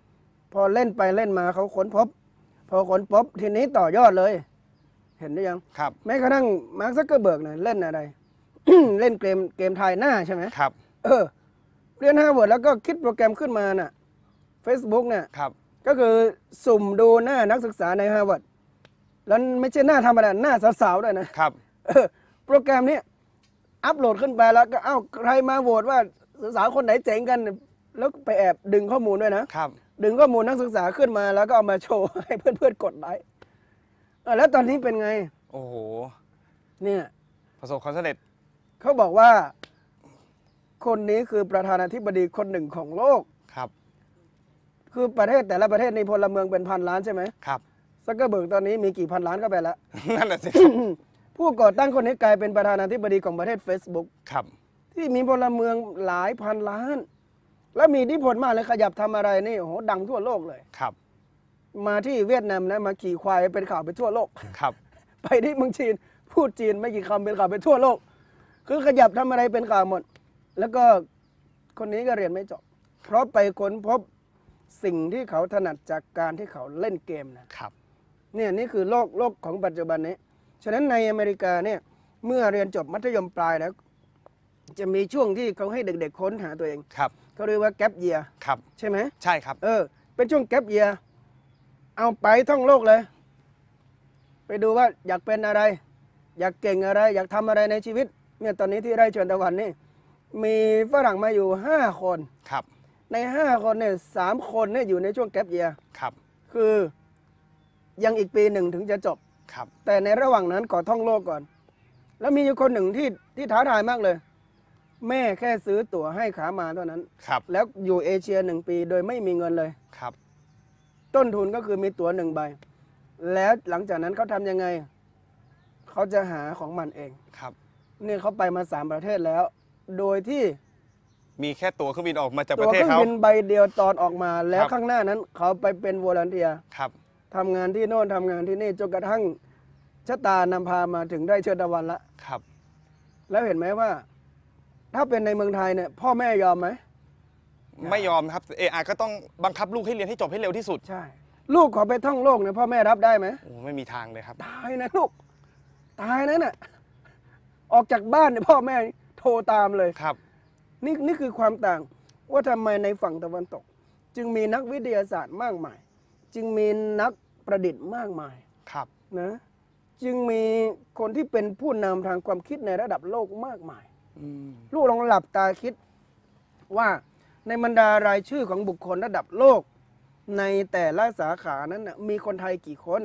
พอเล่นไปเล่นมาเขาค้นพบ พอค้นพบทีนี้ต่อยอดเลย เห็นหรือยังครับแม้กระทั่งมาร์คซักเกอร์เบิร์กเนี่ยเล่นอะไร เล่นเกมทายหน้าใช่ไหมครับเรียนฮาร์วาร์ดแล้วก็คิดโปรแกรมขึ้นมาน่ะ Facebook เนี่ยครับก็คือสุ่มดูหน้านักศึกษาในฮาร์วาร์ดแล้วไม่ใช่หน้าธรรมดาหน้าสาวๆด้วยนะครับ โปรแกรมนี้อัปโหลดขึ้นไปแล้วก็ใครมาโหวตว่าสาวๆคนไหนเจ๋งกัน แล้วไปแอบดึงข้อมูลด้วยนะครับ ดึงข้อมูลนักศึกษาขึ้นมาแล้วก็เอามาโชว์ ให้เพื่อนๆกดไลค์แล้วตอนนี้เป็นไงโอ้โหเนี่ยประสบความสำเร็จเขาบอกว่าคนนี้คือประธานาธิบดีคนหนึ่งของโลกครับคือประเทศแต่ละประเทศในพลเมืองเป็นพันล้านใช่ไหมครับซักเกอร์เบิร์กตอนนี้มีกี่พันล้านก็ไปแล้วนั่นแหละสิครับผู้ก่อตั้งคนนี้กลายเป็นประธานาธิบดีของประเทศ Facebook ครับที่มีพลเมืองหลายพันล้าน และมีอิทธิพลมากเลยขยับทำอะไรนี่โอ้โหดังทั่วโลกเลยครับมาที่เวียดนามนะมาขี่ควายเป็นข่าวไปทั่วโลกครับไปที่เมืองจีนพูดจีนไม่กี่คำเป็นข่าวไปทั่วโลก คือขยับทำอะไรเป็นข่าวหมด แล้วก็คนนี้ก็เรียนไม่จบ เพราะไปค้นพบสิ่งที่เขาถนัดจากการที่เขาเล่นเกมนะครับ เนี่ยนี่คือโลกของปัจจุบันนี้ ฉะนั้นในอเมริกาเนี่ยเมื่อเรียนจบมัธยมปลายแล้ว จะมีช่วงที่เขาให้เด็กๆค้นหาตัวเองครับเขาเรียกว่าแกปเยียครับใช่ไหมใช่ครับเป็นช่วงแกปเยียเอาไปท่องโลกเลย ไปดูว่าอยากเป็นอะไร อยากเก่งอะไร อยากทำอะไรในชีวิตเนี่ยตอนนี้ที่ไร่ชวนตะวันนี่มีฝรั่งมาอยู่5 คนครับใน5 คนเนี่ย3 คนเนี่ยอยู่ในช่วงแกปเยียครับคือยังอีกปีหนึ่งถึงจะจบครับแต่ในระหว่างนั้นขอท่องโลกก่อน แล้วมีอยู่คนหนึ่งที่ท้าทายมากเลย แม่แค่ซื้อตั๋วให้ขามาเท่านั้นครับแล้วอยู่เอเชีย1 ปีโดยไม่มีเงินเลยครับต้นทุนก็คือมีตั๋ว1 ใบ แล้วหลังจากนั้นเขาทำยังไง เขาจะหาของมันเองครับเนี่ยเขาไปมา3 ประเทศแล้ว โดยที่มีแค่ตั๋วเครื่องบินออกมาจากปตั๋วระเทเคศรื่องเขาบินใบเดียวตอนออกมา แล้วครับข้างหน้านั้นเขาไปเป็นวอลันเทียร์ครับทำงานที่โน่นทำงานที่นี่จนกระทั่งชะตานำพามาถึงได้เชิญตะวันละครับแล้วเห็นไหมว่า ถ้าเป็นในเมืองไทยเนี่ยพ่อแม่ยอมไหมไม่ยอมครับก็ต้องบังคับลูกให้เรียนให้จบให้เร็วที่สุดใช่ ลูกขอไปท่องโลกเนี่ยพ่อแม่รับได้ไหมโอ้ไม่มีทางเลยครับตายนะลูก ตายนะน่ะออกจากบ้านเนี่ยพ่อแม่โทรตามเลยครับนี่คือความต่างว่าทำไมในฝั่งตะวันตก จึงมีนักวิทยาศาสตร์มากมาย จึงมีนักประดิษฐ์มากมายครับนะจึงมีคนที่เป็นผู้นำทางความคิดในระดับโลกมากมายอืมลูกลองหลับตาคิดว่าในบรรดารายชื่อของบุคคลระดับโลก ในแต่ละสาขานั้นนะมีคนไทยกี่คน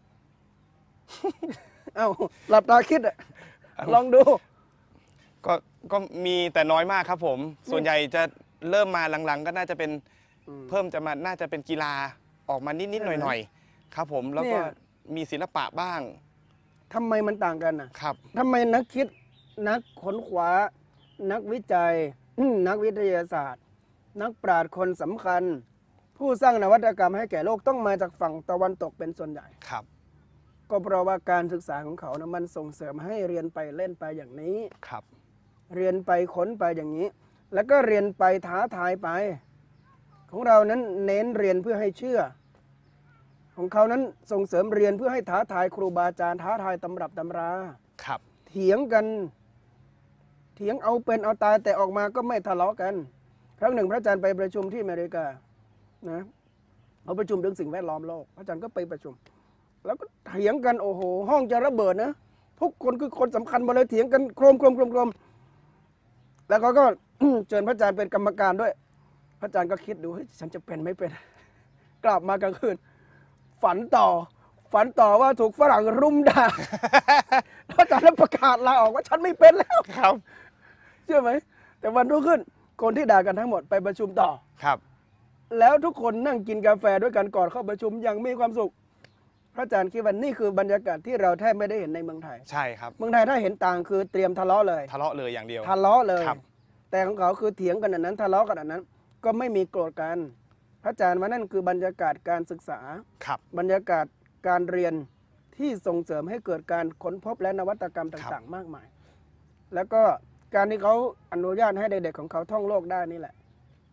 เอาหลับตาคิดอะลองดูก็มีแต่น้อยมากครับผม ส่วนใหญ่จะเริ่มมาหลังๆ ก็น่าจะเป็น เพิ่มจะมาน่าจะเป็นกีฬาออกมานิดๆหน่อยๆครับผมแล้วก็เนี่ยมีศิลปะบ้างทำไมมันต่างกันน่ะครับทำไมนักคิดนักค้นคว้า นักวิจัย นักวิทยาศาสตร์ นักปราชญ์คนสำคัญ ผู้สร้างนวัตกรรมให้แก่โลกต้องมาจากฝั่งตะวันตกเป็นส่วนใหญ่ครับก็เพราะว่าการศึกษาของเขานะมันส่งเสริมให้เรียนไปเล่นไปอย่างนี้ครับเรียนไปค้นไปอย่างนี้ แล้วก็เรียนไปท้าทายไป ของเรานั้นเน้นเรียนเพื่อให้เชื่อ ของเขานั้นส่งเสริมเรียนเพื่อให้ท้าทายครูบาอาจารย์ท้าทายตำรับตำราครับเถียงกัน เถียงเอาเป็นเอาตายแต่ออกมาก็ไม่ทะเลาะกัน ครั้งหนึ่งพระอาจารย์ไปประชุมที่อเมริกานะเขาประชุมเรื่องสิ่งแวดล้อมโลกพระอาจารย์ก็ไปประชุม แล้วก็เถียงกันโอ้โหห้องจะระเบิดนะทุกคนคือคนสำคัญหมดเลยเถียงกันโครมแล้วเขาก็ เชิญพระอาจารย์เป็นกรรมการด้วย พระอาจารย์ก็คิดดูเฮ้ยฉันจะเป็นไม่เป็น กลับมากลางคืน ฝันต่อว่าถูกฝรั่งรุมด่า พระอาจารย์ประกาศลาออกว่าฉันไม่เป็นแล้วครับเชื่อไหมแต่วันรุ่งขึ้นคนที่ด่ากันทั้งหมดไปประชุมต่อครับแล้วทุกคนนั่งกินกาแฟด้วยกันก่อนเข้าประชุมอย่างมีความสุข พระอาจารย์คิดว่านี่คือบรรยากาศที่เราแทบไม่ได้เห็นในเมืองไทยใช่ครับเมืองไทยถ้าเห็นต่างคือเตรียมทะเลาะเลยทะเลาะเลยอย่างเดียวทะเลาะเลยครับแต่ของเขาคือเถียงกันอันนั้นทะเลาะกันอันนั้น ก็ไม่มีโกรธกัน พระอาจารย์ว่านั่นคือบรรยากาศการศึกษาครับบรรยากาศการเรียนที่ส่งเสริมให้เกิดการค้นพบและนวัตกรรมต่างๆ มากมาย แล้วก็การที่เขาอนุญาตให้เด็กๆของเขาท่องโลกได้นี่แหละ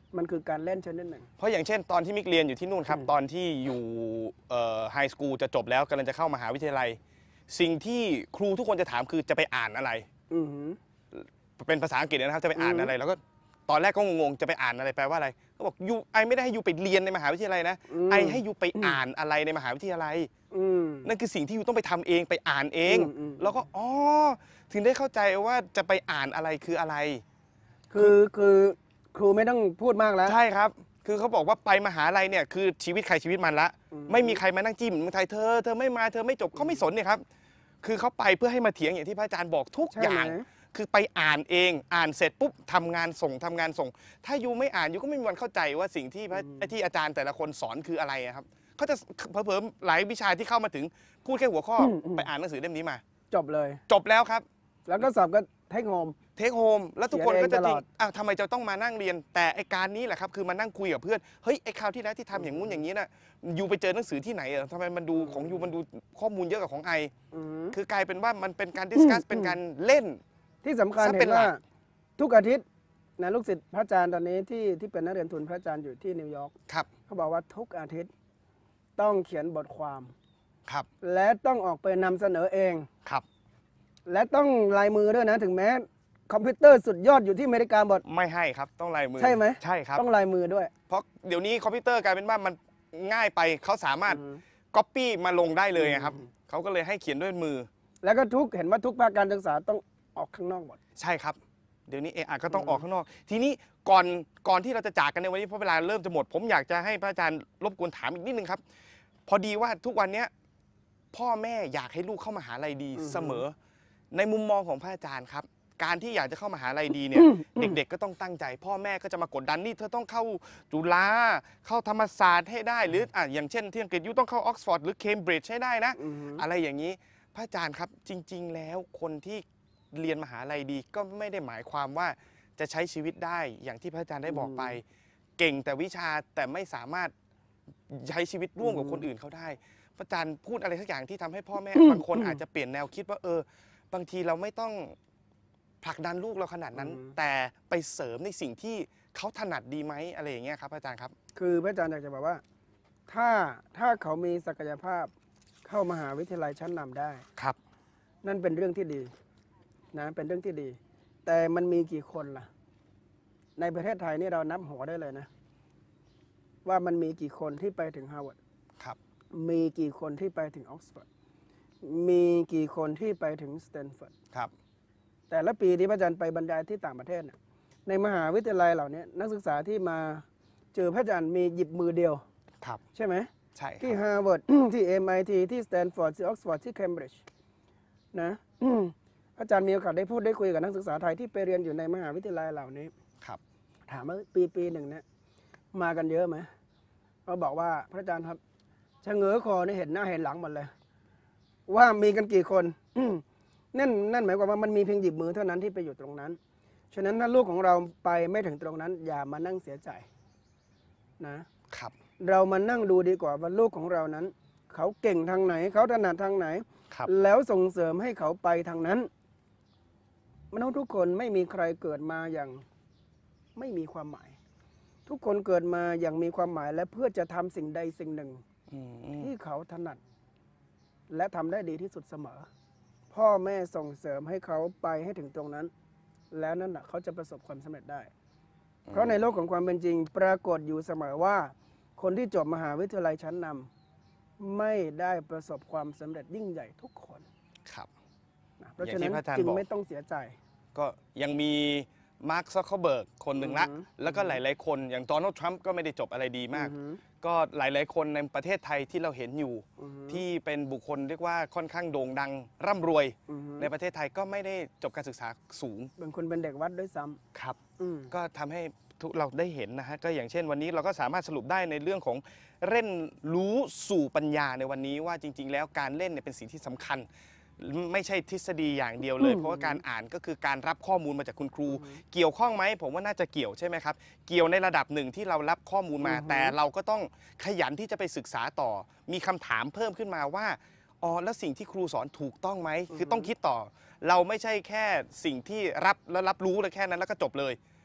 มันคือการเล่นชนิดหนึ่งเพราะอย่างเช่นตอนที่มิกเรียนอยู่ที่นู่นครับตอนที่อยู่ไฮสคูลจะจบแล้วกำลังจะเข้ามหาวิทยาลัย สิ่งที่ครูทุกคนจะถามคือจะไปอ่านอะไรอือหือเป็นภาษาอังกฤษนะครับจะไปอ่านอะไร แล้วก็ตอนแรกก็งงๆจะไปอ่านอะไรแปลว่าอะไรก็บอกยูไอไม่ได้ให้ยูไปเรียนในมหาวิทยาลัยนะไอให้ยูไปอ่านอะไรในมหาวิทยาลัยนั่นคือสิ่งที่ยูต้องไปทำเองไปอ่านเอง แล้วก็อ๋อถึงได้เข้าใจว่าจะไปอ่านอะไรคืออะไรคือครูไม่ต้องพูดมากแล้วใช่ครับ คือเขาบอกว่าไปมหาลัยเนี่ยคือชีวิตใครชีวิตมันละไม่มีใครมานั่งจิ้มเมืองไทยเธอไม่มาเธอไม่จบเขาไม่สนเนี่ยครับคือเขาไปเพื่อให้มาเถียงอย่างที่พระอาจารย์บอกทุกอย่างคือไปอ่านเองอ่านเสร็จปุ๊บทำงานส่งถ้ายูไม่อ่านยูก็ไม่มีวันเข้าใจว่าสิ่งที่ที่อาจารย์แต่ละคนสอนคืออะไรครับเขาจะเพิ่มหลายวิชาที่เข้ามาถึงพูดแค่หัวข้อไปอ่านหนังสือเล่มนี้มาจบเลยจบแล้วครับแล้วก็สอบก็เทคโฮมแล้วทุกคนก็จะจริงทำไมจะต้องมานั่งเรียนแต่ไอการนี้แหละครับคือมานั่งคุยกับเพื่อนเฮ้ยไอคราวที่แล้วที่ทำอย่างงู้นอย่างนี้น่ะยูไปเจอหนังสือที่ไหนทำไมมันดูของยูมันดูข้อมูลเยอะกว่าของไอคือกลายเป็นว่ามันเป็นการดิสคัสเป็นการเล่นที่สำคัญเห็นว่าทุกอาทิตย์นะลูกศิษย์พระอาจารย์ตอนนี้ที่เป็นนักเรียนทุนพระอาจารย์อยู่ที่นิวยอร์กเขาบอกว่าทุกอาทิตย์ต้องเขียนบทความครับและต้องออกไปนำเสนอเองครับและต้องลายมือด้วยนะถึงแม้คอมพิวเตอร์สุดยอดอยู่ที่อเมริกาหมดไม่ให้ครับต้องลายมือใช่ไหมใช่ครับต้องลายมือด้วยเพราะเดี๋ยวนี้คอมพิวเตอร์กลายเป็นว่ามันง่ายไปเขาสามารถก๊อปปี้มาลงได้เลยครับเขาก็เลยให้เขียนด้วยมือแล้วก็เห็นว่าทุกภาคการศึกษาต้องออกข้างนอกหมดใช่ครับเดี๋ยวนี้ก็ต้องออกข้างนอกทีนี้ก่อนที่เราจะจากกันในวันนี้เพราะเวลาเริ่มจะหมดผมอยากจะให้พระอาจารย์รบกวนถามอีกนิดนึงครับพอดีว่าทุกวันนี้พ่อแม่อยากให้ลูกเข้ามหาลัยดีเสมอในมุมมองของพระอาจารย์ครับการที่อยากจะเข้ามหาลัยดีเนี่ยเด็กๆก็ต้องตั้งใจพ่อแม่ก็จะมากดดันนี่เธอต้องเข้าจุฬาเข้าธรรมศาสตร์ให้ได้หรืออย่างเช่นที่อังกฤษยูต้องเข้าออกซฟอร์ดหรือเคมบริดจ์ให้ได้นะอะไรอย่างนี้พระอาจารย์ครับจริงๆแล้วคนที่เรียนมหาลัยดีก็ไม่ได้หมายความว่าจะใช้ชีวิตได้อย่างที่พระอาจารย์ได้บอกไปเก่งแต่วิชาแต่ไม่สามารถใช้ชีวิตร่วมกับคนอื่นเขาได้พระอาจารย์พูดอะไรสักอย่างที่ทำให้พ่อแม่บางคนอาจจะเปลี่ยนแนวคิดว่าบางทีเราไม่ต้องผลักดันลูกเราขนาดนั้นแต่ไปเสริมในสิ่งที่เขาถนัดดีไหมอะไรอย่างเงี้ยครับอาจารย์ครับคือพระอาจารย์อยากจะบอกว่าถ้าเขามีศักยภาพเข้ามหาวิทยาลัยชั้นนำได้ครับนั่นเป็นเรื่องที่ดีนะเป็นเรื่องที่ดีแต่มันมีกี่คนล่ะในประเทศไทยนี่เรานับหัวได้เลยนะว่ามันมีกี่คนที่ไปถึงฮาร์วาร์ดครับมีกี่คนที่ไปถึงออกซฟอร์ดมีกี่คนที่ไปถึงสแตนฟอร์ดครับแต่ละปีที่พระอาจารย์ไปบรรยายที่ต่างประเทศในมหาวิทยาลัยเหล่านี้นักศึกษาที่มาเจอพระอาจารย์มีหยิบมือเดียวครับใช่ไหมใช่ที่ฮาร์วาร์ด ที่ MIT ที่สแตนฟอร์ดที่ออกซฟอร์ดที่เคมบริดจ์นะอาจารย์มีโอกาสได้พูดได้คุยกับนักศึกษาไทยที่ไปเรียนอยู่ในมหาวิทยาลัยเหล่านี้ครับถามว่าปีหนึ่งเนี่ยมากันเยอะไหมเขาบอกว่าพระอาจารย์ครับชะเง้อคอเนี่ยเห็นหน้าเห็นหลังหมดเลยว่ามีกันกี่คนนั่นหมายความว่ามันมีเพียงหยิบมือเท่านั้นที่ไปอยู่ตรงนั้นฉะนั้นถ้าลูกของเราไปไม่ถึงตรงนั้นอย่ามานั่งเสียใจนะครับเรามานั่งดูดีกว่าว่าลูกของเรานั้นเขาเก่งทางไหนเขาถนัดทางไหนแล้วส่งเสริมให้เขาไปทางนั้นมนุษย์ทุกคนไม่มีใครเกิดมาอย่างไม่มีความหมายทุกคนเกิดมาอย่างมีความหมายและเพื่อจะทำสิ่งใดสิ่งหนึ่งที่เขาถนัดและทำได้ดีที่สุดเสมอพ่อแม่ส่งเสริมให้เขาไปให้ถึงตรงนั้นแล้วนั่นแหละเขาจะประสบความสำเร็จได้เพราะในโลกของความเป็นจริงปรากฏอยู่เสมอว่าคนที่จบมหาวิทยาลัยชั้นนำไม่ได้ประสบความสำเร็จยิ่งใหญ่ทุกคนครับเพราะฉะนั้นจึงไม่ต้องเสียใจก็ยังมีมาร์ค ซักเคอร์เบิร์กคนหนึ่งละแล้วก็หลายๆคนอย่างโดนัลด์ทรัมป์ก็ไม่ได้จบอะไรดีมากก็หลายๆคนในประเทศไทยที่เราเห็นอยู่ที่เป็นบุคคลเรียกว่าค่อนข้างโด่งดังร่ำรวยในประเทศไทยก็ไม่ได้จบการศึกษาสูงบางคนเป็นเด็กวัดด้วยซ้ำครับก็ทำให้เราได้เห็นนะฮะก็อย่างเช่นวันนี้เราก็สามารถสรุปได้ในเรื่องของเล่นรู้สู่ปัญญาในวันนี้ว่าจริงๆแล้วการเล่นเนี่ยเป็นสิ่งที่สำคัญไม่ใช่ทฤษฎีอย่างเดียวเลยเพราะว่าการอ่านก็คือการรับข้อมูลมาจากคุณครูเกี่ยวข้องไหมผมว่าน่าจะเกี่ยวใช่ไหมครับเกี่ยวในระดับหนึ่งที่เรารับข้อมูลมาแต่เราก็ต้องขยันที่จะไปศึกษาต่อมีคำถามเพิ่มขึ้นมาว่าอ๋อแล้วสิ่งที่ครูสอนถูกต้องไหมคือต้องคิดต่อเราไม่ใช่แค่สิ่งที่รับแล้วรับรู้เลยแค่นั้นแล้วก็จบเลย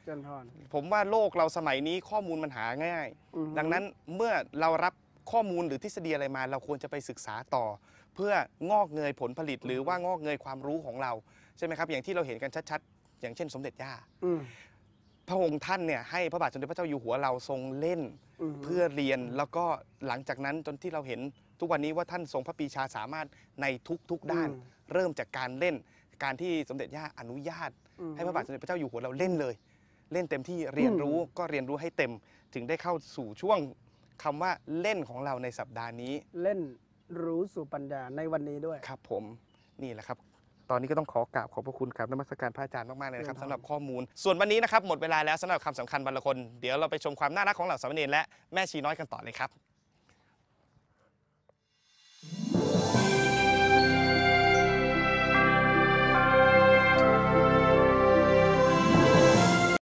เจริญพรผมว่าโลกเราสมัยนี้ข้อมูลมันหาง่าย ดังนั้นเมื่อเรารับข้อมูลหรือทฤษฎีอะไรมา เราควรจะไปศึกษาต่อ เพื่องอกเงยผลผลิต หรือว่างอกเงยความรู้ของเราใช่ไหมครับอย่างที่เราเห็นกันชัดๆอย่างเช่นสมเด็จย่าพระองค์ท่านเนี่ยให้พระบาทสมเด็จพระเจ้าอยู่หัวเราทรงเล่นเพื่อเรียนแล้วก็หลังจากนั้นจนที่เราเห็นทุกวันนี้ว่าท่านทรงพระปรีชาสามารถในทุกด้าน เริ่มจากการเล่นการที่สมเด็จย่าอนุญาตให้พระบาทสมเด็จพระเจ้าอยู่หัวเราเล่นเลย เล่นเต็มที่เรียนรู้ก็เรียนรู้ให้เต็มถึงได้เข้าสู่ช่วงคำว่าเล่นของเราในสัปดาห์นี้เล่นรู้สู่ปัญญาในวันนี้ด้วยครับผมนี่แหละครับตอนนี้ก็ต้องขอกราบขอบพระคุณครับนมัสการพระอาจารย์มากๆเลยนะครับสำหรับข้อมูลส่วนวันนี้นะครับหมดเวลาแล้วสำหรับคำสำคัญวันละคนเดี๋ยวเราไปชมความน่ารักของเหล่าสามเณรและแม่ชีน้อยกันต่อเลยครับ